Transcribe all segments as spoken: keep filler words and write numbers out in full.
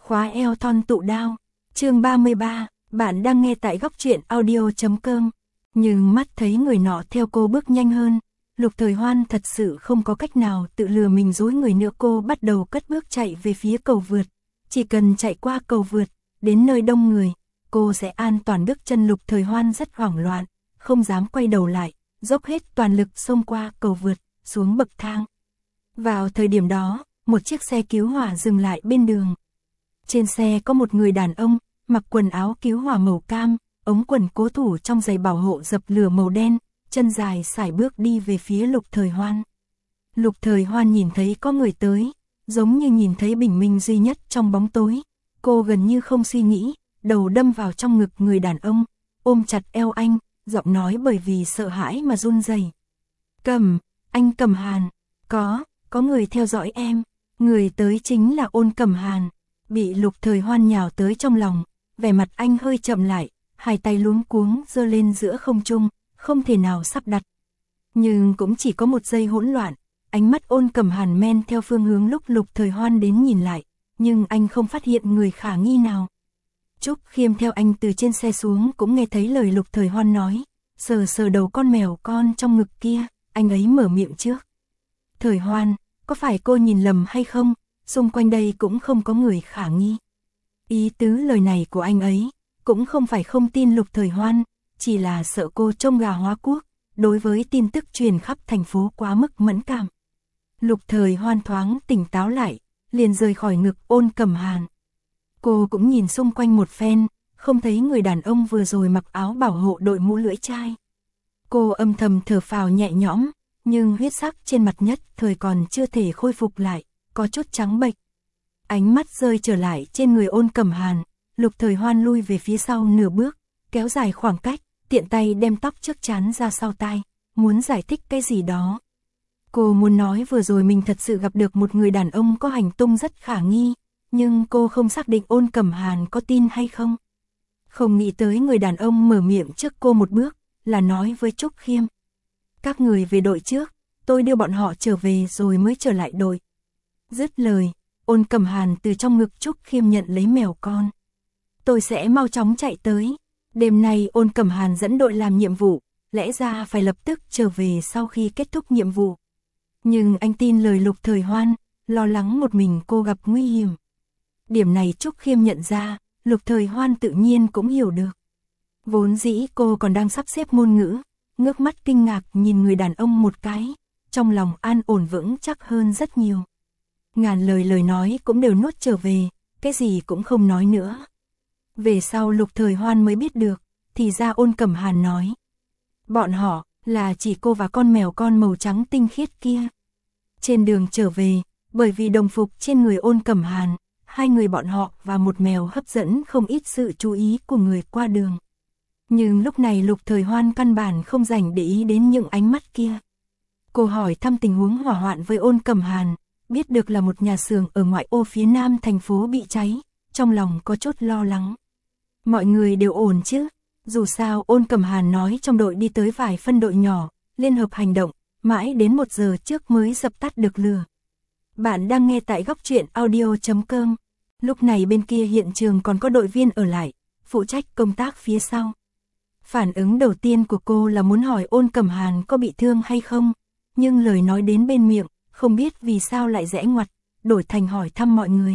Khóa eo thon tụ đao. Chương ba mươi ba, bạn đang nghe tại góc truyện audio chấm com. Nhưng mắt thấy người nọ theo cô bước nhanh hơn, Lục Thời Hoan thật sự không có cách nào tự lừa mình dối người nữa. Cô bắt đầu cất bước chạy về phía cầu vượt. Chỉ cần chạy qua cầu vượt, đến nơi đông người, cô sẽ an toàn bước chân. Lục Thời Hoan rất hoảng loạn, không dám quay đầu lại, dốc hết toàn lực xông qua cầu vượt, xuống bậc thang. Vào thời điểm đó, một chiếc xe cứu hỏa dừng lại bên đường. Trên xe có một người đàn ông, mặc quần áo cứu hỏa màu cam, ống quần cố thủ trong giày bảo hộ dập lửa màu đen, chân dài sải bước đi về phía Lục Thời Hoan. Lục Thời Hoan nhìn thấy có người tới, giống như nhìn thấy bình minh duy nhất trong bóng tối. Cô gần như không suy nghĩ, đầu đâm vào trong ngực người đàn ông, ôm chặt eo anh, giọng nói bởi vì sợ hãi mà run rẩy. Cầm, anh Cầm Hàn, có, có người theo dõi em. Người tới chính là Ôn Cầm Hàn. Bị Lục Thời Hoan nhào tới trong lòng, vẻ mặt anh hơi chậm lại, hai tay luống cuống giơ lên giữa không trung, không thể nào sắp đặt. Nhưng cũng chỉ có một giây hỗn loạn, ánh mắt Ôn Cầm Hàn men theo phương hướng lúc Lục Thời Hoan đến nhìn lại, nhưng anh không phát hiện người khả nghi nào. Trúc Khiêm theo anh từ trên xe xuống cũng nghe thấy lời Lục Thời Hoan nói, sờ sờ đầu con mèo con trong ngực kia, anh ấy mở miệng trước. Thời Hoan, có phải cô nhìn lầm hay không? Xung quanh đây cũng không có người khả nghi. Ý tứ lời này của anh ấy, cũng không phải không tin Lục Thời Hoan, chỉ là sợ cô trông gà hóa quốc, đối với tin tức truyền khắp thành phố quá mức mẫn cảm. Lục Thời Hoan thoáng tỉnh táo lại, liền rời khỏi ngực Ôn Cầm Hàn. Cô cũng nhìn xung quanh một phen, không thấy người đàn ông vừa rồi mặc áo bảo hộ đội mũ lưỡi chai. Cô âm thầm thở phào nhẹ nhõm, nhưng huyết sắc trên mặt nhất thời còn chưa thể khôi phục lại, có chút trắng bệch. Ánh mắt rơi trở lại trên người Ôn Cầm Hàn, Lục Thời Hoan lui về phía sau nửa bước, kéo dài khoảng cách, tiện tay đem tóc trước trán ra sau tai, muốn giải thích cái gì đó. Cô muốn nói vừa rồi mình thật sự gặp được một người đàn ông có hành tung rất khả nghi, nhưng cô không xác định Ôn Cầm Hàn có tin hay không. Không nghĩ tới người đàn ông mở miệng trước cô một bước, là nói với Trúc Khiêm. Các người về đội trước, tôi đưa bọn họ trở về rồi mới trở lại đội. Dứt lời, Ôn Cầm Hàn từ trong ngực Trúc Khiêm nhận lấy mèo con. Tôi sẽ mau chóng chạy tới. Đêm nay Ôn Cầm Hàn dẫn đội làm nhiệm vụ, lẽ ra phải lập tức trở về sau khi kết thúc nhiệm vụ. Nhưng anh tin lời Lục Thời Hoan, lo lắng một mình cô gặp nguy hiểm. Điểm này Trúc Khiêm nhận ra, Lục Thời Hoan tự nhiên cũng hiểu được. Vốn dĩ cô còn đang sắp xếp ngôn ngữ, ngước mắt kinh ngạc nhìn người đàn ông một cái, trong lòng an ổn vững chắc hơn rất nhiều. Ngàn lời lời nói cũng đều nuốt trở về, cái gì cũng không nói nữa. Về sau Lục Thời Hoan mới biết được, thì ra Ôn Cầm Hàn nói. Bọn họ, là chỉ cô và con mèo con màu trắng tinh khiết kia. Trên đường trở về, bởi vì đồng phục trên người Ôn Cầm Hàn, hai người bọn họ và một mèo hấp dẫn không ít sự chú ý của người qua đường. Nhưng lúc này Lục Thời Hoan căn bản không dành để ý đến những ánh mắt kia. Cô hỏi thăm tình huống hỏa hoạn với Ôn Cầm Hàn, biết được là một nhà xưởng ở ngoại ô phía nam thành phố bị cháy, trong lòng có chút lo lắng. Mọi người đều ổn chứ? Dù sao Ôn Cầm Hàn nói trong đội đi tới vài phân đội nhỏ, liên hợp hành động, mãi đến một giờ trước mới dập tắt được lửa. Bạn đang nghe tại góc truyện audio chấm com. Lúc này bên kia hiện trường còn có đội viên ở lại, phụ trách công tác phía sau. Phản ứng đầu tiên của cô là muốn hỏi Ôn Cầm Hàn có bị thương hay không, nhưng lời nói đến bên miệng, không biết vì sao lại rẽ ngoặt, đổi thành hỏi thăm mọi người.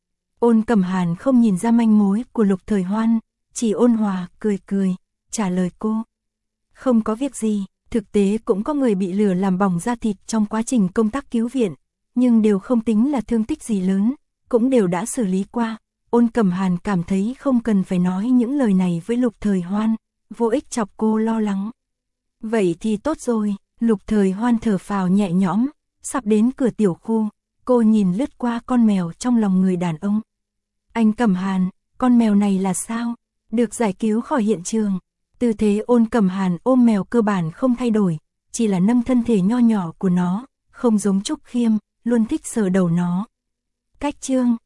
Ôn Cầm Hàn không nhìn ra manh mối của Lục Thời Hoan, chỉ ôn hòa, cười cười, trả lời cô. Không có việc gì, thực tế cũng có người bị lửa làm bỏng da thịt trong quá trình công tác cứu viện, nhưng đều không tính là thương tích gì lớn, cũng đều đã xử lý qua. Ôn Cầm Hàn cảm thấy không cần phải nói những lời này với Lục Thời Hoan, vô ích chọc cô lo lắng. Vậy thì tốt rồi, Lục Thời Hoan thở phào nhẹ nhõm, sắp đến cửa tiểu khu, cô nhìn lướt qua con mèo trong lòng người đàn ông. Anh Cầm Hàn, con mèo này là sao? Được giải cứu khỏi hiện trường. Tư thế Ôn Cầm Hàn ôm mèo cơ bản không thay đổi, chỉ là nâng thân thể nho nhỏ của nó, không giống Trúc Khiêm, luôn thích sờ đầu nó. Cách chương